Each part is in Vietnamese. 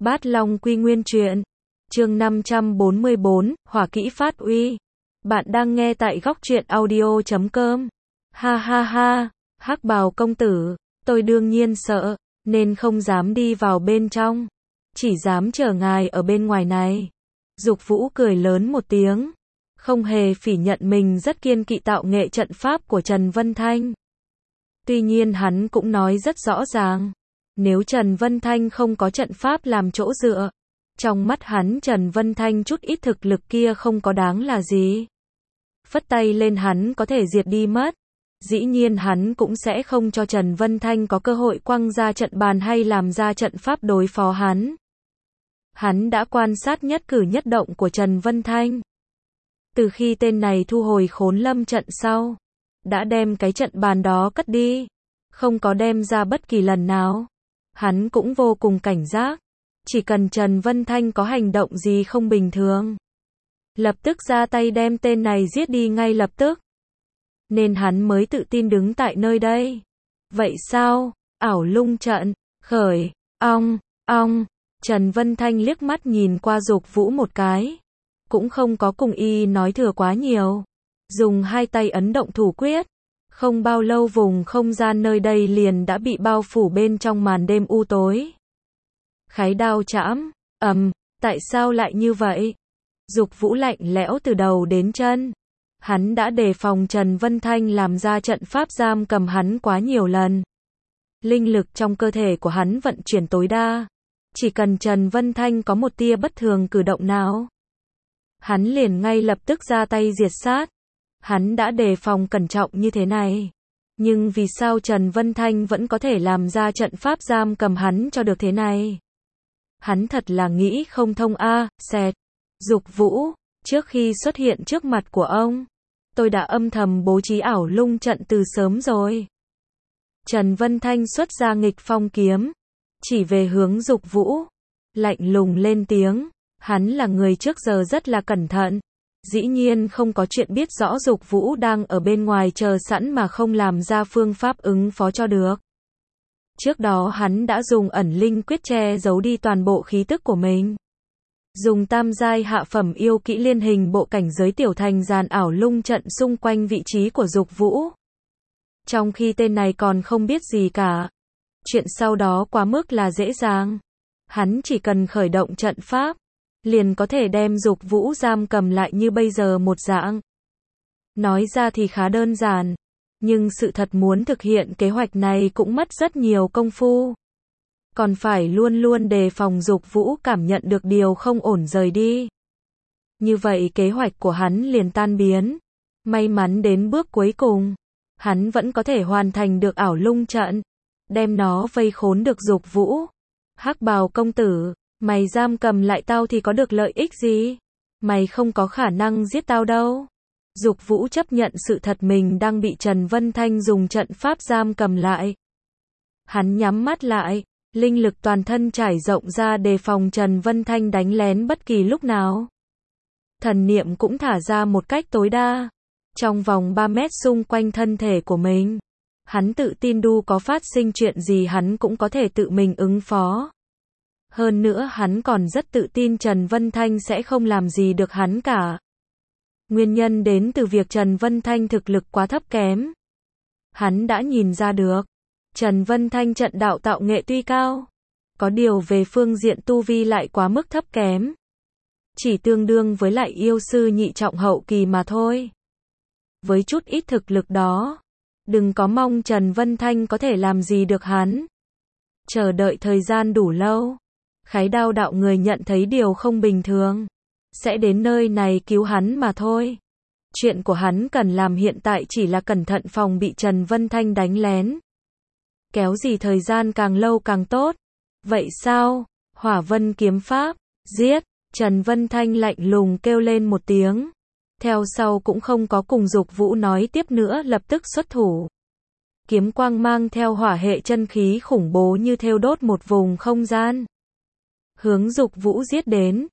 Bát Long Quy Nguyên Truyện, chương 544, hỏa kỹ phát uy. Bạn đang nghe tại góc truyện audio.com. Ha ha ha, Hắc Bào công tử, tôi đương nhiên sợ, nên không dám đi vào bên trong, chỉ dám chờ ngài ở bên ngoài này. Dục Vũ cười lớn một tiếng, không hề phỉ nhận mình rất kiên kỵ tạo nghệ trận pháp của Trần Vân Thanh. Tuy nhiên hắn cũng nói rất rõ ràng, nếu Trần Vân Thanh không có trận pháp làm chỗ dựa, trong mắt hắn Trần Vân Thanh chút ít thực lực kia không có đáng là gì. Phất tay lên hắn có thể diệt đi mất. Dĩ nhiên hắn cũng sẽ không cho Trần Vân Thanh có cơ hội quăng ra trận bàn hay làm ra trận pháp đối phó hắn. Hắn đã quan sát nhất cử nhất động của Trần Vân Thanh. Từ khi tên này thu hồi Khốn Lâm trận sau, đã đem cái trận bàn đó cất đi, không có đem ra bất kỳ lần nào. Hắn cũng vô cùng cảnh giác, chỉ cần Trần Vân Thanh có hành động gì không bình thường, lập tức ra tay đem tên này giết đi ngay lập tức. Nên hắn mới tự tin đứng tại nơi đây. Vậy sao? Ảo Lung trận, khởi, ong, ong. Trần Vân Thanh liếc mắt nhìn qua Dục Vũ một cái, cũng không có cùng y nói thừa quá nhiều. Dùng hai tay ấn động thủ quyết, không bao lâu vùng không gian nơi đây liền đã bị bao phủ bên trong màn đêm u tối. Khái đao chạm, tại sao lại như vậy? Dục Vũ lạnh lẽo từ đầu đến chân. Hắn đã đề phòng Trần Vân Thanh làm ra trận pháp giam cầm hắn quá nhiều lần. Linh lực trong cơ thể của hắn vận chuyển tối đa. Chỉ cần Trần Vân Thanh có một tia bất thường cử động nào, hắn liền ngay lập tức ra tay diệt sát. Hắn đã đề phòng cẩn trọng như thế này. Nhưng vì sao Trần Vân Thanh vẫn có thể làm ra trận pháp giam cầm hắn cho được thế này? Hắn thật là nghĩ không thông a. Xẹt. Dục Vũ, trước khi xuất hiện trước mặt của ông, tôi đã âm thầm bố trí Ảo Lung trận từ sớm rồi. Trần Vân Thanh xuất ra nghịch phong kiếm, chỉ về hướng Dục Vũ, lạnh lùng lên tiếng. Hắn là người trước giờ rất là cẩn thận, dĩ nhiên không có chuyện biết rõ Dục Vũ đang ở bên ngoài chờ sẵn mà không làm ra phương pháp ứng phó cho được. Trước đó hắn đã dùng ẩn linh quyết che giấu đi toàn bộ khí tức của mình. Dùng tam giai hạ phẩm yêu kỹ liên hình bộ cảnh giới tiểu thành dàn Ảo Lung trận xung quanh vị trí của Dục Vũ. Trong khi tên này còn không biết gì cả. Chuyện sau đó quá mức là dễ dàng. Hắn chỉ cần khởi động trận pháp, liền có thể đem Dục Vũ giam cầm lại như bây giờ một dạng. Nói ra thì khá đơn giản, nhưng sự thật muốn thực hiện kế hoạch này cũng mất rất nhiều công phu. Còn phải luôn luôn đề phòng Dục Vũ cảm nhận được điều không ổn rời đi. Như vậy kế hoạch của hắn liền tan biến. May mắn đến bước cuối cùng, hắn vẫn có thể hoàn thành được Ảo Lung trận, đem nó vây khốn được Dục Vũ. Hắc Bào công tử, mày giam cầm lại tao thì có được lợi ích gì? Mày không có khả năng giết tao đâu. Dục Vũ chấp nhận sự thật mình đang bị Trần Vân Thanh dùng trận pháp giam cầm lại. Hắn nhắm mắt lại, linh lực toàn thân trải rộng ra đề phòng Trần Vân Thanh đánh lén bất kỳ lúc nào. Thần niệm cũng thả ra một cách tối đa. Trong vòng 3 mét xung quanh thân thể của mình, hắn tự tin đu có phát sinh chuyện gì hắn cũng có thể tự mình ứng phó. Hơn nữa hắn còn rất tự tin Trần Vân Thanh sẽ không làm gì được hắn cả. Nguyên nhân đến từ việc Trần Vân Thanh thực lực quá thấp kém. Hắn đã nhìn ra được, Trần Vân Thanh trận đạo tạo nghệ tuy cao, có điều về phương diện tu vi lại quá mức thấp kém. Chỉ tương đương với lại yêu sư nhị trọng hậu kỳ mà thôi. Với chút ít thực lực đó, đừng có mong Trần Vân Thanh có thể làm gì được hắn. Chờ đợi thời gian đủ lâu, Khái Đao đạo người nhận thấy điều không bình thường, sẽ đến nơi này cứu hắn mà thôi. Chuyện của hắn cần làm hiện tại chỉ là cẩn thận phòng bị Trần Vân Thanh đánh lén. Kéo gì thời gian càng lâu càng tốt. Vậy sao? Hỏa Vân kiếm pháp, giết. Trần Vân Thanh lạnh lùng kêu lên một tiếng. Theo sau cũng không có cùng Dục Vũ nói tiếp nữa, lập tức xuất thủ. Kiếm quang mang theo hỏa hệ chân khí khủng bố như thêu đốt một vùng không gian. Hướng Dục Vũ giết đến.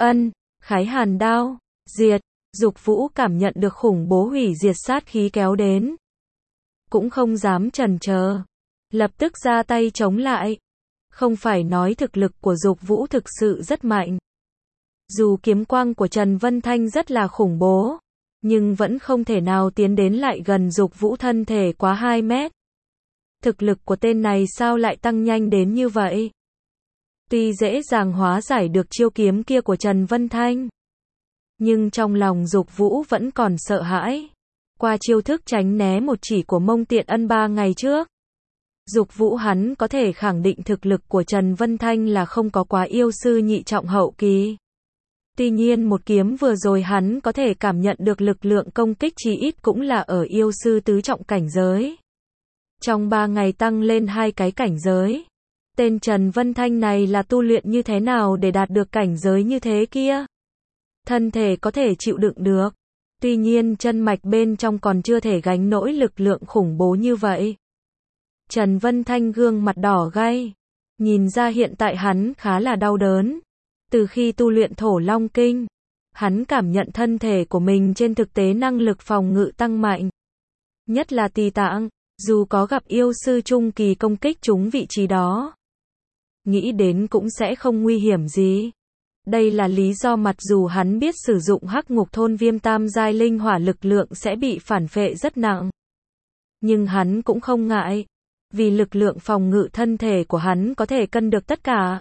Khái hàn đao, diệt. Dục Vũ cảm nhận được khủng bố hủy diệt sát khí kéo đến. Cũng không dám chần chờ, lập tức ra tay chống lại. Không phải nói thực lực của Dục Vũ thực sự rất mạnh. Dù kiếm quang của Trần Vân Thanh rất là khủng bố, nhưng vẫn không thể nào tiến đến lại gần Dục Vũ thân thể quá 2 mét. Thực lực của tên này sao lại tăng nhanh đến như vậy? Tuy dễ dàng hóa giải được chiêu kiếm kia của Trần Vân Thanh, nhưng trong lòng Dục Vũ vẫn còn sợ hãi. Qua chiêu thức tránh né một chỉ của Mông Tiện Ân 3 ngày trước, Dục Vũ hắn có thể khẳng định thực lực của Trần Vân Thanh là không có quá yêu sư nhị trọng hậu kỳ. Tuy nhiên một kiếm vừa rồi hắn có thể cảm nhận được lực lượng công kích chí ít cũng là ở yêu sư tứ trọng cảnh giới. Trong 3 ngày tăng lên 2 cái cảnh giới. Tên Trần Vân Thanh này là tu luyện như thế nào để đạt được cảnh giới như thế kia? Thân thể có thể chịu đựng được. Tuy nhiên chân mạch bên trong còn chưa thể gánh nổi lực lượng khủng bố như vậy. Trần Vân Thanh gương mặt đỏ gay. Nhìn ra hiện tại hắn khá là đau đớn. Từ khi tu luyện Thổ Long Kinh, hắn cảm nhận thân thể của mình trên thực tế năng lực phòng ngự tăng mạnh. Nhất là tỳ tạng, dù có gặp yêu sư trung kỳ công kích trúng vị trí đó, nghĩ đến cũng sẽ không nguy hiểm gì. Đây là lý do mặc dù hắn biết sử dụng Hắc Ngục Thôn Viêm tam giai linh hỏa lực lượng sẽ bị phản phệ rất nặng, nhưng hắn cũng không ngại, vì lực lượng phòng ngự thân thể của hắn có thể cân được tất cả.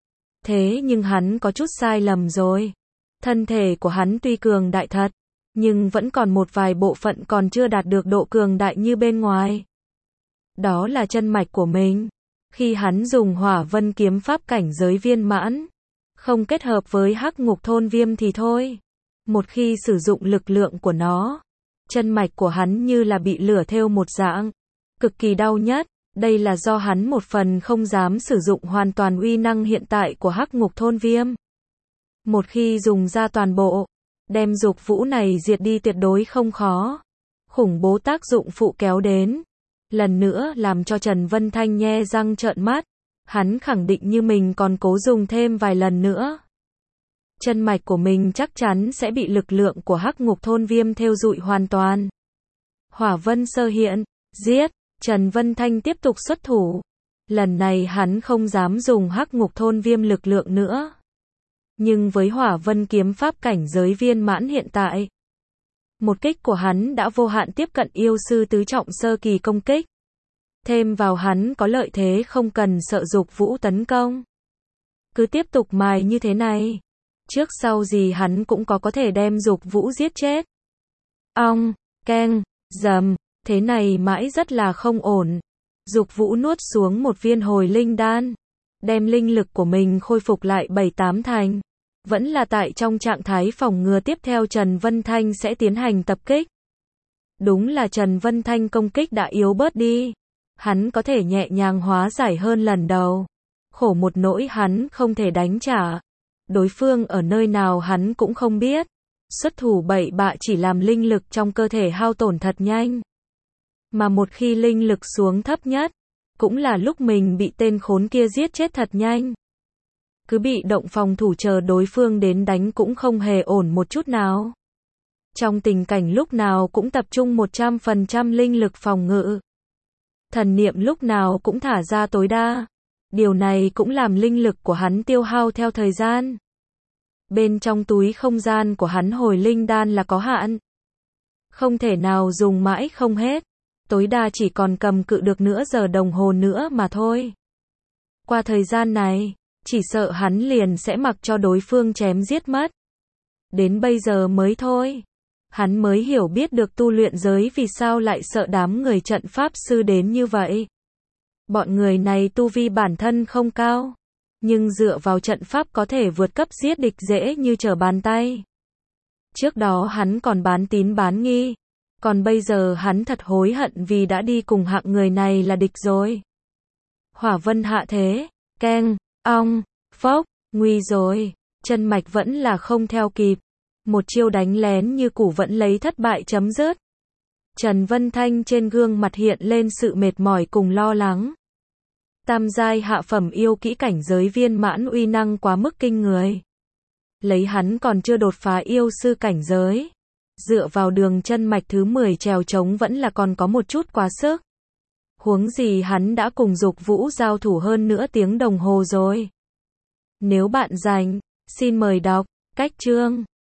Thế nhưng hắn có chút sai lầm rồi. Thân thể của hắn tuy cường đại thật, nhưng vẫn còn một vài bộ phận còn chưa đạt được độ cường đại như bên ngoài. Đó là chân mạch của mình. Khi hắn dùng Hỏa Vân kiếm pháp cảnh giới viên mãn, không kết hợp với Hắc Ngục Thôn Viêm thì thôi. Một khi sử dụng lực lượng của nó, chân mạch của hắn như là bị lửa thêu một dạng, cực kỳ đau nhất. Đây là do hắn một phần không dám sử dụng hoàn toàn uy năng hiện tại của Hắc Ngục Thôn Viêm. Một khi dùng ra toàn bộ, đem Dục Vũ này diệt đi tuyệt đối không khó. Khủng bố tác dụng phụ kéo đến, lần nữa làm cho Trần Vân Thanh nhe răng trợn mắt. Hắn khẳng định như mình còn cố dùng thêm vài lần nữa, chân mạch của mình chắc chắn sẽ bị lực lượng của Hắc Ngục Thôn Viêm thêu rụi hoàn toàn. Hỏa Vân sơ hiện, giết. Trần Vân Thanh tiếp tục xuất thủ. Lần này hắn không dám dùng Hắc Ngục Thôn Viêm lực lượng nữa. Nhưng với Hỏa Vân kiếm pháp cảnh giới viên mãn hiện tại, một kích của hắn đã vô hạn tiếp cận yêu sư tứ trọng sơ kỳ công kích. Thêm vào hắn có lợi thế không cần sợ Dục Vũ tấn công. Cứ tiếp tục mài như thế này, trước sau gì hắn cũng có thể đem Dục Vũ giết chết. Ong, keng, dầm. Thế này mãi rất là không ổn. Dục Vũ nuốt xuống một viên hồi linh đan, đem linh lực của mình khôi phục lại 7-8 thành. Vẫn là tại trong trạng thái phòng ngừa tiếp theo Trần Vân Thanh sẽ tiến hành tập kích. Đúng là Trần Vân Thanh công kích đã yếu bớt đi. Hắn có thể nhẹ nhàng hóa giải hơn lần đầu. Khổ một nỗi hắn không thể đánh trả. Đối phương ở nơi nào hắn cũng không biết. Xuất thủ bậy bạ chỉ làm linh lực trong cơ thể hao tổn thật nhanh. Mà một khi linh lực xuống thấp nhất, cũng là lúc mình bị tên khốn kia giết chết thật nhanh. Cứ bị động phòng thủ chờ đối phương đến đánh cũng không hề ổn một chút nào. Trong tình cảnh lúc nào cũng tập trung 100% linh lực phòng ngự. Thần niệm lúc nào cũng thả ra tối đa. Điều này cũng làm linh lực của hắn tiêu hao theo thời gian. Bên trong túi không gian của hắn hồi linh đan là có hạn. Không thể nào dùng mãi không hết. Tối đa chỉ còn cầm cự được nửa giờ đồng hồ nữa mà thôi. Qua thời gian này, chỉ sợ hắn liền sẽ mặc cho đối phương chém giết mất. Đến bây giờ mới thôi, hắn mới hiểu biết được tu luyện giới vì sao lại sợ đám người trận pháp sư đến như vậy. Bọn người này tu vi bản thân không cao, nhưng dựa vào trận pháp có thể vượt cấp giết địch dễ như trở bàn tay. Trước đó hắn còn bán tín bán nghi. Còn bây giờ hắn thật hối hận vì đã đi cùng hạng người này là địch rồi. Hỏa Vân hạ thế, keng, ong, phốc, nguy rồi, chân mạch vẫn là không theo kịp. Một chiêu đánh lén như cũ vẫn lấy thất bại chấm dứt. Trần Vân Thanh trên gương mặt hiện lên sự mệt mỏi cùng lo lắng. Tam giai hạ phẩm yêu kỹ cảnh giới viên mãn uy năng quá mức kinh người. Lấy hắn còn chưa đột phá yêu sư cảnh giới. Dựa vào đường chân mạch thứ 10 trèo trống vẫn là còn có một chút quá sức. Huống gì hắn đã cùng Dục Vũ giao thủ hơn nửa tiếng đồng hồ rồi. Nếu bạn rảnh, xin mời đọc. Cách chương